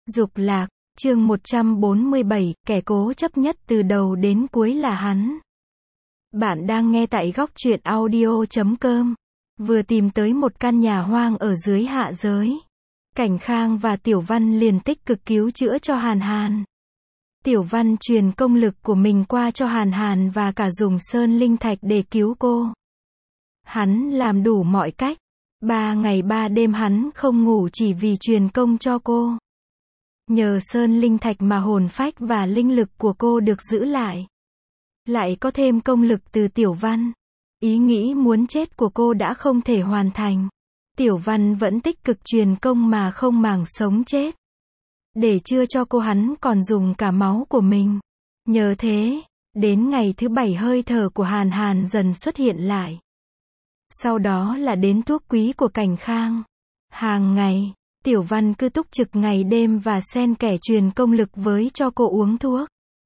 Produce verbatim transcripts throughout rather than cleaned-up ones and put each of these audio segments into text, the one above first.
Dục lạc, chương một trăm bốn mươi bảy, kẻ cố chấp nhất từ đầu đến cuối là hắn. Bạn đang nghe tại góc truyện audio chấm com. Vừa tìm tới một căn nhà hoang ở dưới hạ giới. Cảnh Khang và Tiểu Văn liền tích cực cứu chữa cho Hàn Hàn. Tiểu Văn truyền công lực của mình qua cho Hàn Hàn và cả dùng sơn linh thạch để cứu cô. Hắn làm đủ mọi cách. Ba ngày ba đêm hắn không ngủ chỉ vì truyền công cho cô. Nhờ sơn linh thạch mà hồn phách và linh lực của cô được giữ lại. Lại có thêm công lực từ Tiểu Văn. Ý nghĩ muốn chết của cô đã không thể hoàn thành. Tiểu Văn vẫn tích cực truyền công mà không màng sống chết. Để chữa cho cô hắn còn dùng cả máu của mình. Nhờ thế, đến ngày thứ bảy hơi thở của Hàn Hàn dần xuất hiện lại. Sau đó là đến thuốc quý của Cảnh Khang. Hàng ngày, Tiểu Văn cứ túc trực ngày đêm và xen kẽ truyền công lực với cho cô uống thuốc.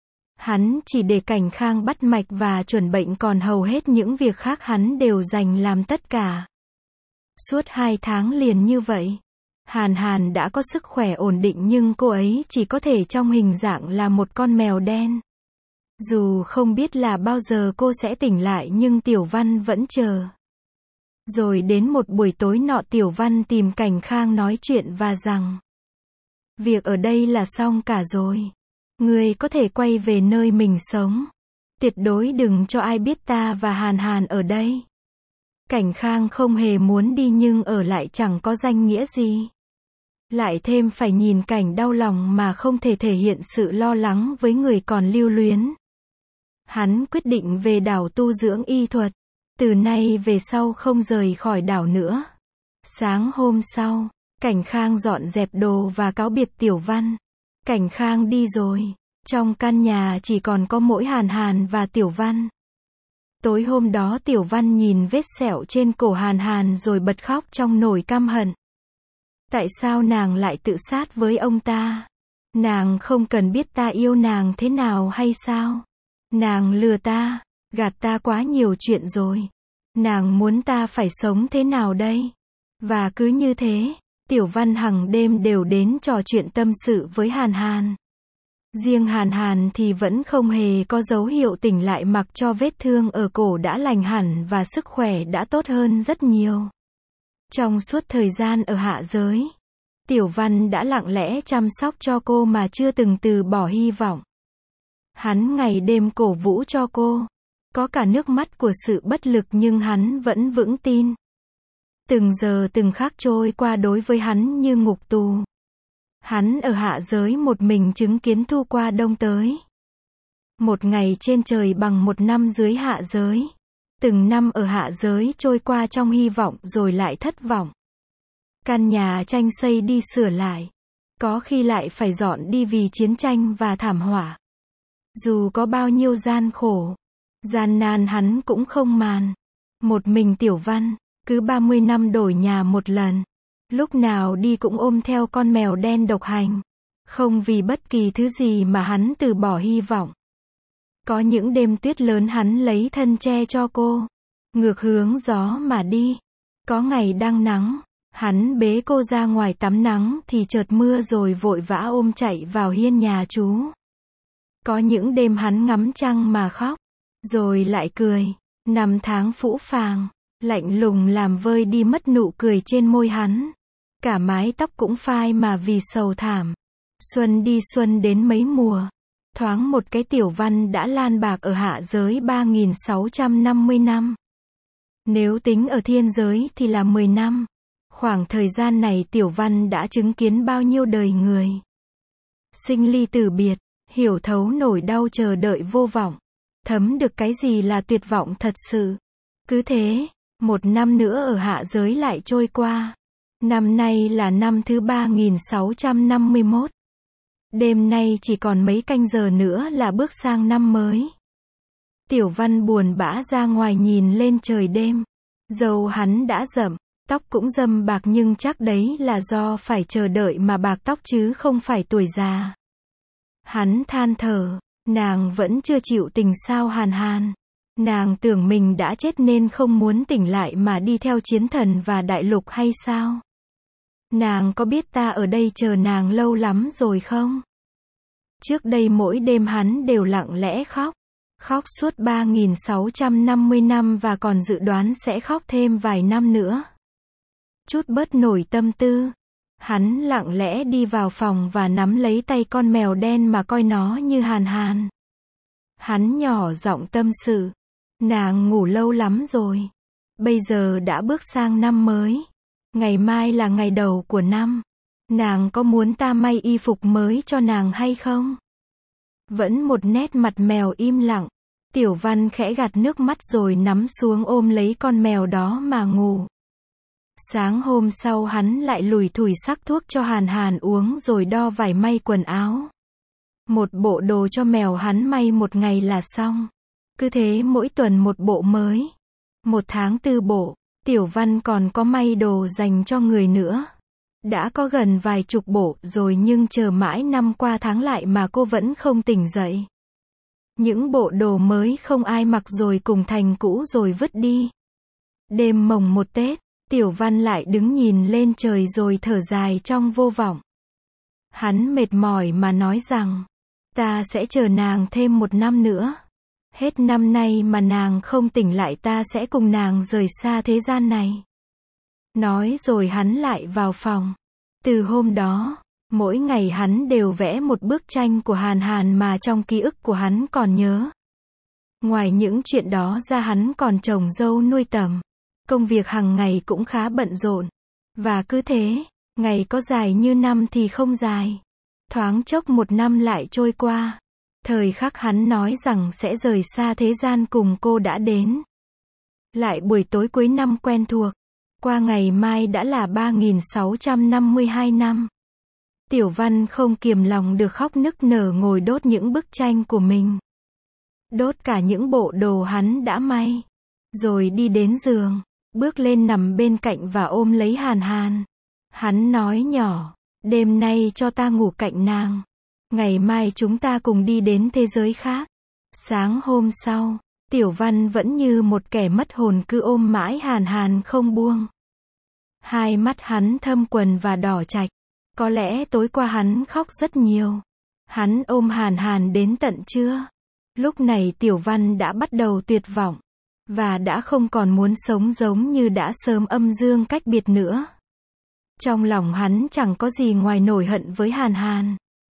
Hắn chỉ để Cảnh Khang bắt mạch và chuẩn bệnh, còn hầu hết những việc khác hắn đều dành làm tất cả. Suốt hai tháng liền như vậy, Hàn Hàn đã có sức khỏe ổn định nhưng cô ấy chỉ có thể trong hình dạng là một con mèo đen. Dù không biết là bao giờ cô sẽ tỉnh lại nhưng Tiểu Văn vẫn chờ. Rồi đến một buổi tối nọ Tiểu Văn tìm Cảnh Khang nói chuyện và rằng: việc ở đây là xong cả rồi. Ngươi có thể quay về nơi mình sống. Tuyệt đối đừng cho ai biết ta và Hàn Hàn ở đây. Cảnh Khang không hề muốn đi nhưng ở lại chẳng có danh nghĩa gì. Lại thêm phải nhìn cảnh đau lòng mà không thể thể hiện sự lo lắng với người còn lưu luyến. Hắn quyết định về đảo tu dưỡng y thuật. Từ nay về sau không rời khỏi đảo nữa. Sáng hôm sau, Cảnh Khang dọn dẹp đồ và cáo biệt Tiểu Văn. Cảnh Khang đi rồi. Trong căn nhà chỉ còn có mỗi Hàn Hàn và Tiểu Văn. Tối hôm đó Tiểu Văn nhìn vết sẹo trên cổ Hàn Hàn rồi bật khóc trong nỗi căm hận. Tại sao nàng lại tự sát với ông ta? Nàng không cần biết ta yêu nàng thế nào hay sao? Nàng lừa ta, gạt ta quá nhiều chuyện rồi. Nàng muốn ta phải sống thế nào đây? Và cứ như thế, Tiểu Văn hằng đêm đều đến trò chuyện tâm sự với Hàn Hàn. Riêng Hàn Hàn thì vẫn không hề có dấu hiệu tỉnh lại, mặc cho vết thương ở cổ đã lành hẳn và sức khỏe đã tốt hơn rất nhiều. Trong suốt thời gian ở hạ giới, Tiểu Văn đã lặng lẽ chăm sóc cho cô mà chưa từng từ bỏ hy vọng. Hắn ngày đêm cổ vũ cho cô. Có cả nước mắt của sự bất lực nhưng hắn vẫn vững tin. Từng giờ từng khắc trôi qua đối với hắn như ngục tù. Hắn ở hạ giới một mình chứng kiến thu qua đông tới. Một ngày trên trời bằng một năm dưới hạ giới. Từng năm ở hạ giới trôi qua trong hy vọng rồi lại thất vọng. Căn nhà tranh xây đi sửa lại. Có khi lại phải dọn đi vì chiến tranh và thảm họa. Dù có bao nhiêu gian khổ, gian nan hắn cũng không màn. Một mình Tiểu Văn, cứ ba mươi năm đổi nhà một lần. Lúc nào đi cũng ôm theo con mèo đen độc hành. Không vì bất kỳ thứ gì mà hắn từ bỏ hy vọng. Có những đêm tuyết lớn hắn lấy thân che cho cô. Ngược hướng gió mà đi. Có ngày đang nắng, hắn bế cô ra ngoài tắm nắng thì chợt mưa rồi vội vã ôm chạy vào hiên nhà chú. Có những đêm hắn ngắm trăng mà khóc. Rồi lại cười. Năm tháng phũ phàng, lạnh lùng làm vơi đi mất nụ cười trên môi hắn. Cả mái tóc cũng phai mà vì sầu thảm. Xuân đi xuân đến mấy mùa. Thoáng một cái Tiểu Văn đã lan bạc ở hạ giới ba nghìn sáu trăm năm mươi năm. Nếu tính ở thiên giới thì là mười năm. Khoảng thời gian này Tiểu Văn đã chứng kiến bao nhiêu đời người. Sinh ly tử biệt, hiểu thấu nỗi đau chờ đợi vô vọng. Thấm được cái gì là tuyệt vọng thật sự. Cứ thế, một năm nữa ở hạ giới lại trôi qua. Năm nay là năm thứ ba nghìn sáu trăm năm mươi mốt. Đêm nay chỉ còn mấy canh giờ nữa là bước sang năm mới. Tiểu Văn buồn bã ra ngoài nhìn lên trời đêm. Râu hắn đã rậm, tóc cũng râm bạc nhưng chắc đấy là do phải chờ đợi mà bạc tóc chứ không phải tuổi già. Hắn than thở, nàng vẫn chưa chịu tình sao Hàn Hàn. Nàng tưởng mình đã chết nên không muốn tỉnh lại mà đi theo chiến thần và đại lục hay sao? Nàng có biết ta ở đây chờ nàng lâu lắm rồi không? Trước đây mỗi đêm hắn đều lặng lẽ khóc. Khóc suốt ba nghìn sáu trăm năm mươi năm và còn dự đoán sẽ khóc thêm vài năm nữa. Chút bớt nổi tâm tư. Hắn lặng lẽ đi vào phòng và nắm lấy tay con mèo đen mà coi nó như Hàn Hàn. Hắn nhỏ giọng tâm sự. Nàng ngủ lâu lắm rồi. Bây giờ đã bước sang năm mới. Ngày mai là ngày đầu của năm. Nàng có muốn ta may y phục mới cho nàng hay không? Vẫn một nét mặt mèo im lặng. Tiểu Văn khẽ gạt nước mắt rồi nắm xuống ôm lấy con mèo đó mà ngủ. Sáng hôm sau hắn lại lủi thủi sắc thuốc cho Hàn Hàn uống rồi đo vải may quần áo. Một bộ đồ cho mèo hắn may một ngày là xong. Cứ thế mỗi tuần một bộ mới. Một tháng tư bộ. Tiểu Văn còn có may đồ dành cho người nữa. Đã có gần vài chục bộ rồi nhưng chờ mãi năm qua tháng lại mà cô vẫn không tỉnh dậy. Những bộ đồ mới không ai mặc rồi cùng thành cũ rồi vứt đi. Đêm mồng một Tết, Tiểu Văn lại đứng nhìn lên trời rồi thở dài trong vô vọng. Hắn mệt mỏi mà nói rằng, ta sẽ chờ nàng thêm một năm nữa. Hết năm nay mà nàng không tỉnh lại ta sẽ cùng nàng rời xa thế gian này. Nói rồi hắn lại vào phòng. Từ hôm đó, mỗi ngày hắn đều vẽ một bức tranh của Hàn Hàn mà trong ký ức của hắn còn nhớ. Ngoài những chuyện đó ra hắn còn trồng dâu nuôi tầm. Công việc hàng ngày cũng khá bận rộn. Và cứ thế, ngày có dài như năm thì không dài. Thoáng chốc một năm lại trôi qua. Thời khắc hắn nói rằng sẽ rời xa thế gian cùng cô đã đến. Lại buổi tối cuối năm quen thuộc. Qua ngày mai đã là ba nghìn sáu trăm năm mươi hai năm. Tiểu Văn không kiềm lòng được khóc nức nở ngồi đốt những bức tranh của mình. Đốt cả những bộ đồ hắn đã may. Rồi đi đến giường, bước lên nằm bên cạnh và ôm lấy Hàn Hàn. Hắn nói nhỏ, đêm nay cho ta ngủ cạnh nàng. Ngày mai chúng ta cùng đi đến thế giới khác. Sáng hôm sau, Tiểu Văn vẫn như một kẻ mất hồn cứ ôm mãi Hàn Hàn không buông. Hai mắt hắn thâm quầng và đỏ chạch. Có lẽ tối qua hắn khóc rất nhiều. Hắn ôm Hàn Hàn đến tận trưa. Lúc này Tiểu Văn đã bắt đầu tuyệt vọng. Và đã không còn muốn sống giống như đã sớm âm dương cách biệt nữa. Trong lòng hắn chẳng có gì ngoài nổi hận với Hàn Hàn.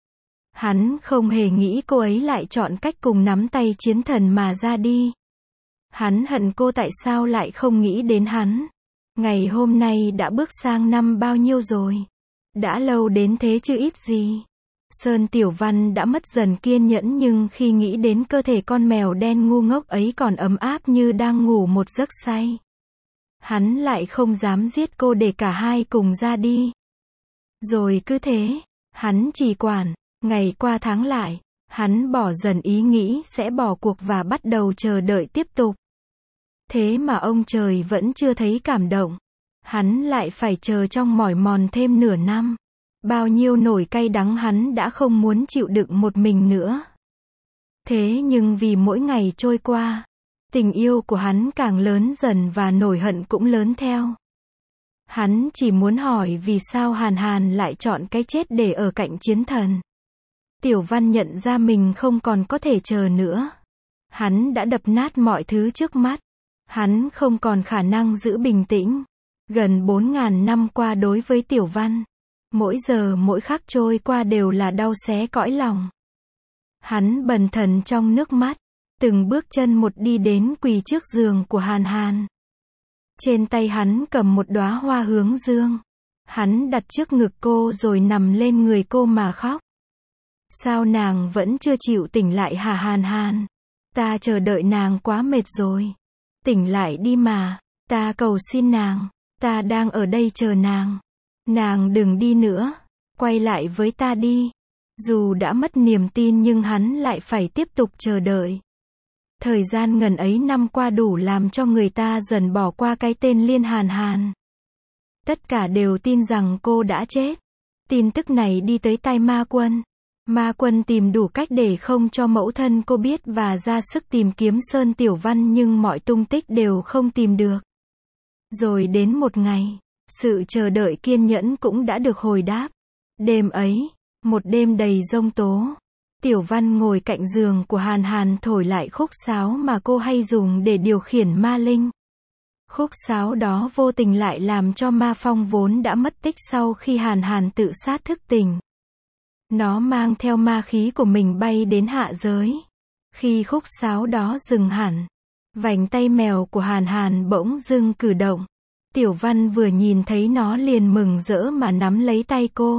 Hắn không hề nghĩ cô ấy lại chọn cách cùng nắm tay chiến thần mà ra đi. Hắn hận cô tại sao lại không nghĩ đến hắn. Ngày hôm nay đã bước sang năm bao nhiêu rồi? Đã lâu đến thế chứ ít gì. Sơn Tiểu Văn đã mất dần kiên nhẫn nhưng khi nghĩ đến cơ thể con mèo đen ngu ngốc ấy còn ấm áp như đang ngủ một giấc say. Hắn lại không dám giết cô để cả hai cùng ra đi. Rồi cứ thế, hắn chỉ quản, ngày qua tháng lại, hắn bỏ dần ý nghĩ sẽ bỏ cuộc và bắt đầu chờ đợi tiếp tục. Thế mà ông trời vẫn chưa thấy cảm động. Hắn lại phải chờ trong mỏi mòn thêm nửa năm. Bao nhiêu nỗi cay đắng hắn đã không muốn chịu đựng một mình nữa. Thế nhưng vì mỗi ngày trôi qua, tình yêu của hắn càng lớn dần và nỗi hận cũng lớn theo. Hắn chỉ muốn hỏi vì sao Hàn Hàn lại chọn cái chết để ở cạnh chiến thần. Tiểu Văn nhận ra mình không còn có thể chờ nữa. Hắn đã đập nát mọi thứ trước mắt. Hắn không còn khả năng giữ bình tĩnh. Gần bốn ngàn năm qua đối với Tiểu Văn, mỗi giờ mỗi khắc trôi qua đều là đau xé cõi lòng. Hắn bần thần trong nước mắt, từng bước chân một đi đến quỳ trước giường của Hàn Hàn. Trên tay hắn cầm một đóa hoa hướng dương. Hắn đặt trước ngực cô rồi nằm lên người cô mà khóc. Sao nàng vẫn chưa chịu tỉnh lại hả Hàn Hàn? Ta chờ đợi nàng quá mệt rồi. Tỉnh lại đi mà, ta cầu xin nàng, ta đang ở đây chờ nàng. Nàng đừng đi nữa, quay lại với ta đi. Dù đã mất niềm tin nhưng hắn lại phải tiếp tục chờ đợi. Thời gian ngần ấy năm qua đủ làm cho người ta dần bỏ qua cái tên Liên Hàn Hàn. Tất cả đều tin rằng cô đã chết. Tin tức này đi tới tai Ma Quân. Ma Quân tìm đủ cách để không cho mẫu thân cô biết và ra sức tìm kiếm Sơn Tiểu Văn nhưng mọi tung tích đều không tìm được. Rồi đến một ngày, Sự chờ đợi kiên nhẫn cũng đã được hồi đáp. Đêm ấy, một đêm đầy giông tố. Tiểu Văn ngồi cạnh giường của Hàn Hàn thổi lại khúc sáo mà cô hay dùng để điều khiển ma linh. Khúc sáo đó vô tình lại làm cho Ma Phong vốn đã mất tích sau khi Hàn Hàn tự sát thức tỉnh. Nó mang theo ma khí của mình bay đến hạ giới. Khi khúc sáo đó dừng hẳn, vành tay mèo của Hàn Hàn bỗng dưng cử động. Tiểu Văn vừa nhìn thấy nó liền mừng rỡ mà nắm lấy tay cô.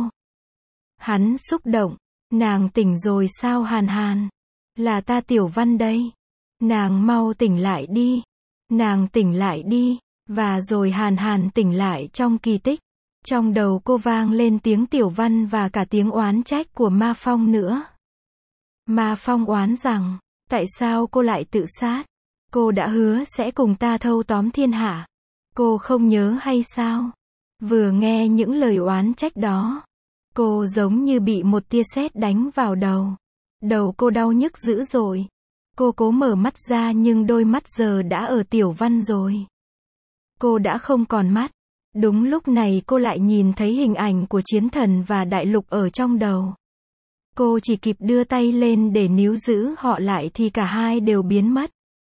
Hắn xúc động. Nàng tỉnh rồi sao Hàn Hàn? Là ta Tiểu Văn đây. Nàng mau tỉnh lại đi. Nàng tỉnh lại đi. Và rồi Hàn Hàn tỉnh lại trong kỳ tích. Trong đầu cô vang lên tiếng Tiểu Văn và cả tiếng oán trách của Ma Phong nữa. Ma Phong oán rằng, tại sao cô lại tự sát? Cô đã hứa sẽ cùng ta thâu tóm thiên hạ. Cô không nhớ hay sao? Vừa nghe những lời oán trách đó, cô giống như bị một tia sét đánh vào đầu. Đầu cô đau nhức dữ dội. Cô cố mở mắt ra nhưng đôi mắt giờ đã ở Tiểu Văn rồi. Cô đã không còn mắt. Đúng lúc này cô lại nhìn thấy hình ảnh của Chiến Thần và Đại Lục ở trong đầu. Cô chỉ kịp đưa tay lên để níu giữ họ lại thì cả hai đều biến mất.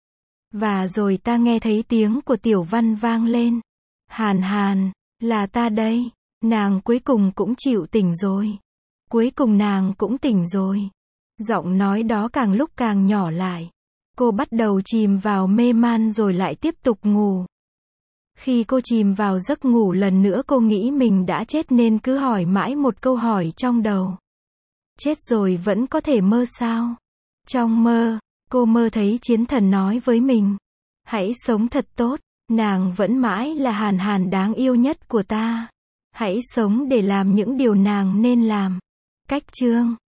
Và rồi ta nghe thấy tiếng của Tiểu Văn vang lên. Hàn Hàn, là ta đây. Nàng cuối cùng cũng chịu tỉnh rồi. Cuối cùng nàng cũng tỉnh rồi. Giọng nói đó càng lúc càng nhỏ lại. Cô bắt đầu chìm vào mê man rồi lại tiếp tục ngủ. Khi cô chìm vào giấc ngủ lần nữa cô nghĩ mình đã chết nên cứ hỏi mãi một câu hỏi trong đầu. Chết rồi vẫn có thể mơ sao? Trong mơ, cô mơ thấy Chiến Thần nói với mình. Hãy sống thật tốt, nàng vẫn mãi là Hàn Hàn đáng yêu nhất của ta. Hãy sống để làm những điều nàng nên làm. Cách chương